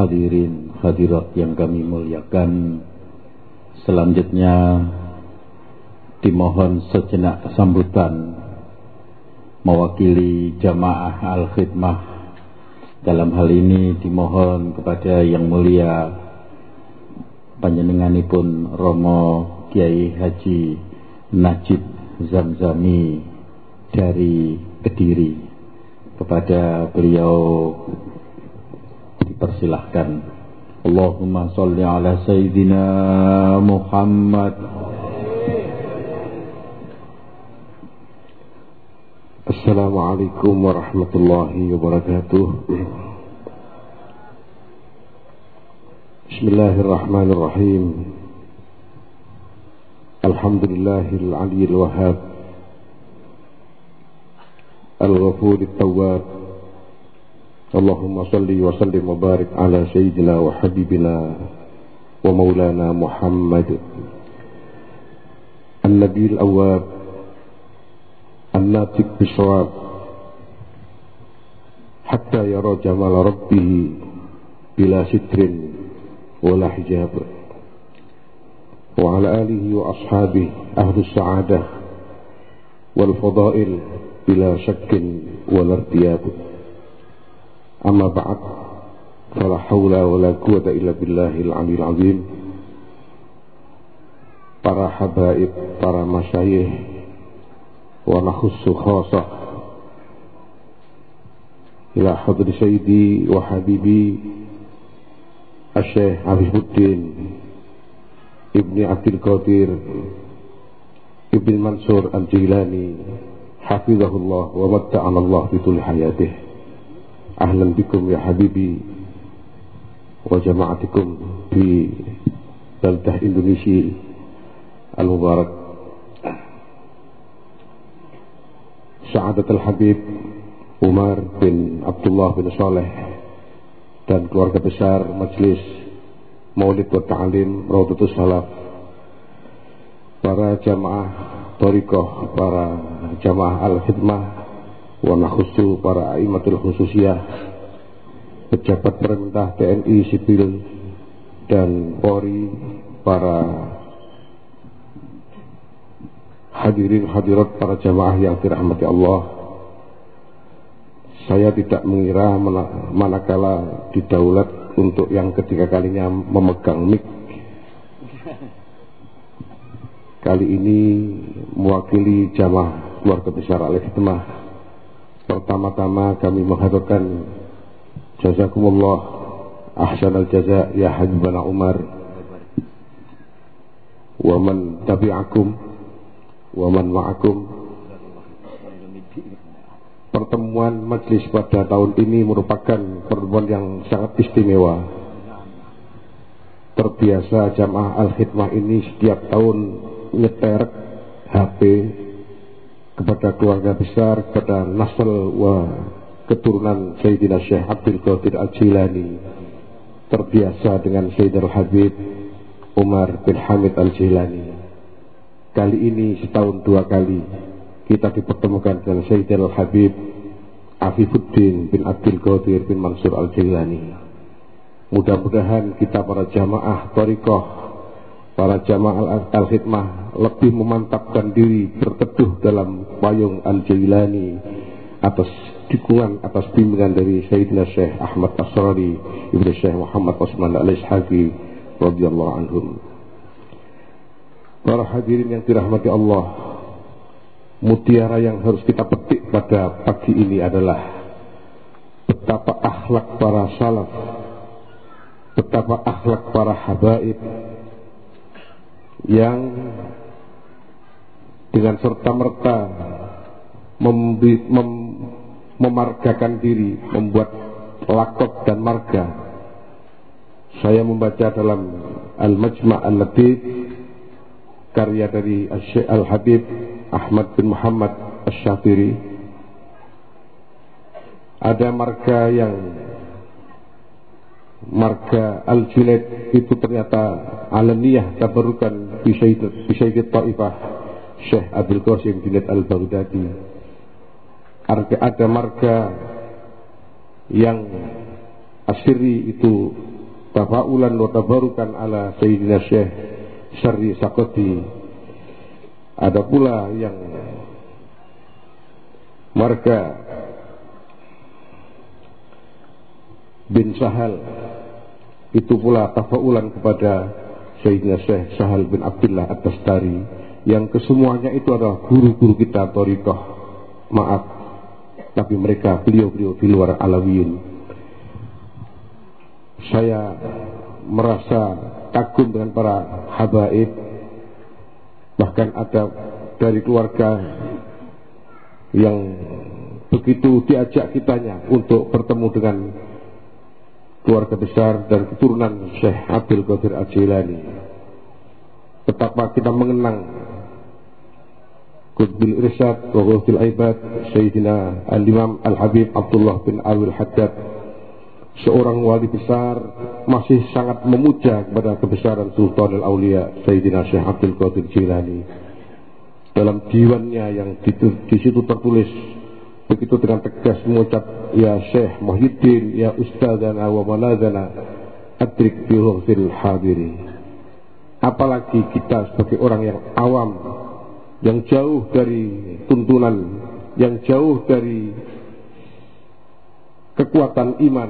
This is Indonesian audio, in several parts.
Hadirin hadirat yang kami muliakan, selanjutnya dimohon sejenak sambutan mewakili jamaah Al-Khidmah. Dalam hal ini dimohon kepada yang mulia panjenenganipun Romo Kiai Haji Najib Zamzami dari Kediri. Kepada beliau dipersilahkan. Allahumma sholli ala Sayyidina Muhammad. Assalamualaikum warahmatullahi wabarakatuh. Bismillahirrahmanirrahim. Alhamdulillahil aliyyil wahhab, al-ghafurut tawwab. Allahumma salli wa sallim wa barik ala sayyidina wa habibina wa maulana Muhammad an-nabiyil awwab an-natiq bisawab hatta yara jamal rabbih bila sitrin wala hijab, wa ala alihi wa ashabihi ahlus sa'adah wal fadail bila syakkin wal irtiyab. Amma ba'd, fala hawla wa la quwata illa billahil aliyil azim. Para habaib, para masyayikh, wa nakhussu khasah ila hadri sayyidi wa habibi Asy-Syaikh Hafizuddin Ibni Abdul Qadir Ibn Mansur Al-Jilani hafizahullah wa matta'ana Allah bitul hayatih. Ahlan bikum ya habibi wa jama'atikum di baldah Indonesia al-mubarak. Sa'adat al-Habib Umar bin Abdullah bin Saleh dan keluarga besar Majelis Maulid wa Ta'alim Raudhatus Salaf, para jamaah thariqah, para jamaah Al-Khidmah, wa nakhussu para aimatul khususiyah, pejabat pemerintah TNI sipil dan Polri, para hadirin hadirat, para jamaah yang dirahmati Allah. Saya tidak mengira manakala didaulat untuk yang ketiga kalinya memegang mic. Kali ini mewakili jamaah keluarga besar Al-Khidmah. Pertama-tama kami menghaturkan jazakumullah ahsanal jaza ya Habibana Umar wa man tabi'akum wa man ma'akum. Pertemuan majlis pada tahun ini merupakan pertemuan yang sangat istimewa. Terbiasa jamaah Al-Khidmah ini setiap tahun nyeter HP kepada keluarga besar, kepada nasl wa keturunan Sayyidina Syekh Abdul Qadir Al-Jilani. Terbiasa dengan Sayyidina Habib Umar bin Hamid Al-Jilani. Kali ini setahun dua kali kita dipertemukan dengan Sayyidina Habib Afifuddin bin Abdul Qadir bin Mansur Al-Jilani. Mudah-mudahan kita para jamaah thariqah, para jamaah Al-Khidmah lebih memantapkan diri berteduh dalam payung Al-Jilani atas dukungan, atas bimbingan dari Sayyidina Syekh Ahmad Asrari Ibnu Syekh Muhammad Osman Al-Ishaqi radhiyallahu anhum. Para hadirin yang dirahmati Allah, mutiara yang harus kita petik pada pagi ini adalah betapa akhlak para salaf, betapa akhlak para habaib yang dengan serta-merta memargakan diri, membuat lakop dan marga. Saya membaca dalam Al-Majma' Al-Latif, karya dari Syekh Al-Habib Ahmad bin Muhammad Asy-Syafiri, ada marga Al-Junaid itu ternyata alaniyah tabarukan bisyaiqit Taifah Syekh Abdul Qasim Junaid Al-Baghdadi. Ada marga yang asyiri itu tafaulan wa tabarukan ala Sayyidina Syekh Syarri Sakoti. Ada pula yang marga bin Sahal, itu pula tafaulan kepada Sayyidina Syekh Sahal bin Abdullah At-Tastari, yang kesemuanya itu adalah guru-guru kita thariqah. Maaf, tapi mereka beliau-beliau di luar Alawiyun. Saya merasa kagum dengan para habaib, bahkan ada dari keluarga yang begitu diajak kitanya untuk bertemu dengan keluarga besar dan keturunan Syekh Abdul Qadir Al-Jilani. Betapa kita mengenang Qutbil Irsyad wa Ghawthil Ibad Sayyidina Al-Imam Al-Habib Abdullah bin Alwi Al-Haddad, seorang wali besar, masih sangat memuja kepada kebesaran Sultan Al-Aulia Sayyidina Syekh Abdul Qadir Jilani. Dalam diwannya yang di situ tertulis begitu dengan tegas mengucap, ya Syekh Muhyiddin, ya Ustadzana wa Manazana, adrik bi ruhsil hadiri. Apalagi kita sebagai orang yang awam, yang jauh dari tuntunan, yang jauh dari kekuatan iman,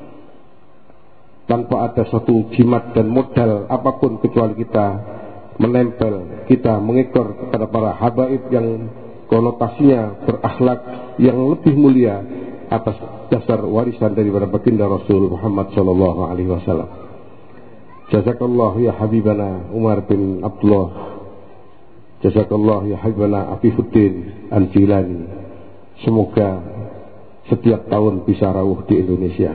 tanpa ada suatu jimat dan modal apapun kecuali kita menempel, kita mengekor kepada para habaib yang konotasinya berakhlak yang lebih mulia atas dasar warisan daripada baginda Rasul Muhammad sallallahu alaihi wasallam. Jazakallah ya habibana Umar bin Abdullah, jazakallah ya habibana Afifuddin Al-Jilani. Semoga setiap tahun bisa rawuh di Indonesia.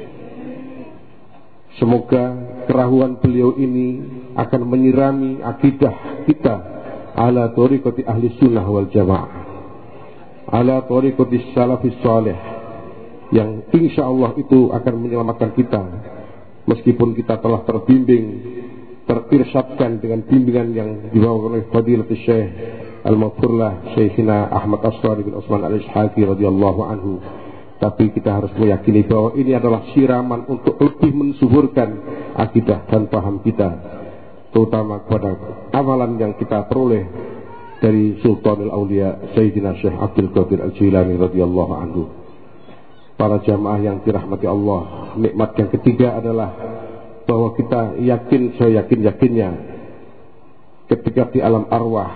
Semoga kerahuan beliau ini akan menyirami akidah kita ala thariqati ahli sunnah wal jamaah, ala thariqati salafis salih, yang insya Allah itu akan menyelamatkan kita meskipun kita telah terbimbing, terirsyadkan dengan bimbingan yang dibawa oleh Fadilatul Syekh Al-Maghfurlah Syekhina Ahmad Asrari bin Utsman Al-Ishaqi radhiyallahu anhu. Tapi kita harus meyakini bahwa ini adalah siraman untuk lebih mensuburkan akidah dan paham kita, terutama kepada amalan yang kita peroleh dari Sultanul Aulia Sayyidina Syekh Abdul Qadir Al-Jilani radhiyallahu anhu. Para jamaah yang dirahmati Allah, nikmat yang ketiga adalah bahwa kita yakin, saya yakin-yakinnya, ketika di alam arwah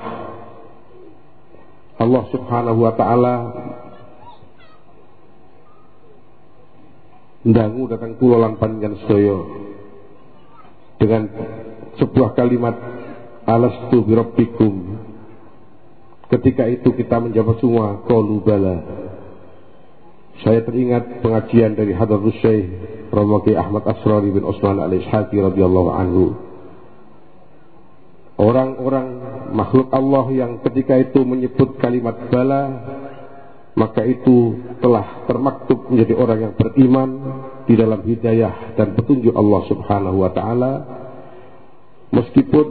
Allah subhanahu wa ta'ala ndangu datang kula lan panjenengan sedaya dengan sebuah kalimat alastu birabbikum. Ketika itu kita menjawab semua qalu bala. Saya teringat pengajian dari Hadratus Syekh Romoki Ahmad Asrari bin Utsman Al-Ishaqi radhiyallahu anhu. Orang-orang makhluk Allah yang ketika itu menyebut kalimat bala, maka itu telah termaktub menjadi orang yang beriman di dalam hidayah dan petunjuk Allah subhanahu wa ta'ala. Meskipun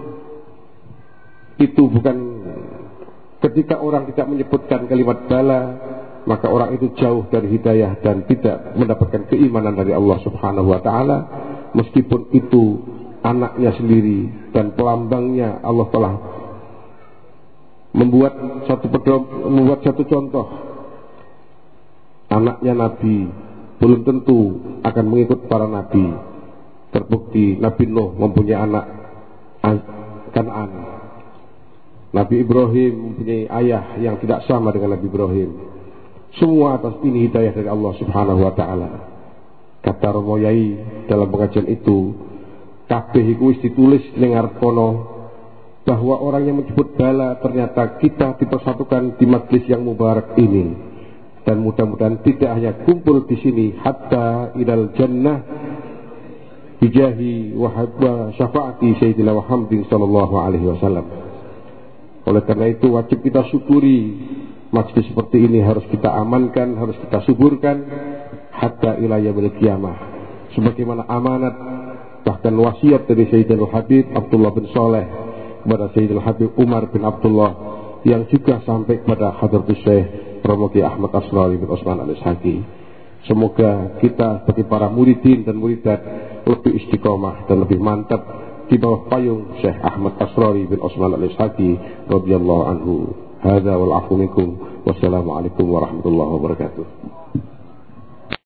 itu bukan, ketika orang tidak menyebutkan kalimat bala, maka orang itu jauh dari hidayah dan tidak mendapatkan keimanan dari Allah subhanahu wa ta'ala. Meskipun itu anaknya sendiri dan pelambangnya, Allah telah membuat satu contoh. Anaknya Nabi belum tentu akan mengikut para Nabi. Terbukti Nabi Nuh mempunyai anak Kan'an. Nabi Ibrahim mempunyai ayah yang tidak sama dengan Nabi Ibrahim. Semua atas ini hidayah dari Allah subhanahu wa ta'ala. Kata Romo Yai dalam pengajian itu, kabeh iku wis ditulis ning ngarep kono, bahwa orang yang menyebut bala ternyata kita dipersatukan di majlis yang mubarak ini, dan mudah-mudahan tidak hanya kumpul di sini hatta ilal jannah bijahi wa syafaati sayyidina Muhammadin sallallahu alaihi wasallam. Oleh karena itu wajib kita syukuri majlis seperti ini, harus kita amankan, harus kita suburkan hatta ila yaumil qiyamah, sebagaimana amanat bahkan wasiat dari Sayyidina Habib Abdullah bin Saleh kepada Sayyidina Habib Umar bin Abdullah, yang juga sampai kepada Hadratus Syekh Romoki Ahmad Asrari bin Utsman Al-Ishaqi. Semoga kita sebagai para muridin dan muridat lebih istiqomah dan lebih mantap di bawah payung Syekh Ahmad Asrari bin Osman Al-Ishaqi radhiyallahu anhu. Hadza wal afu minkum. Wassalamualaikum warahmatullahi wabarakatuh.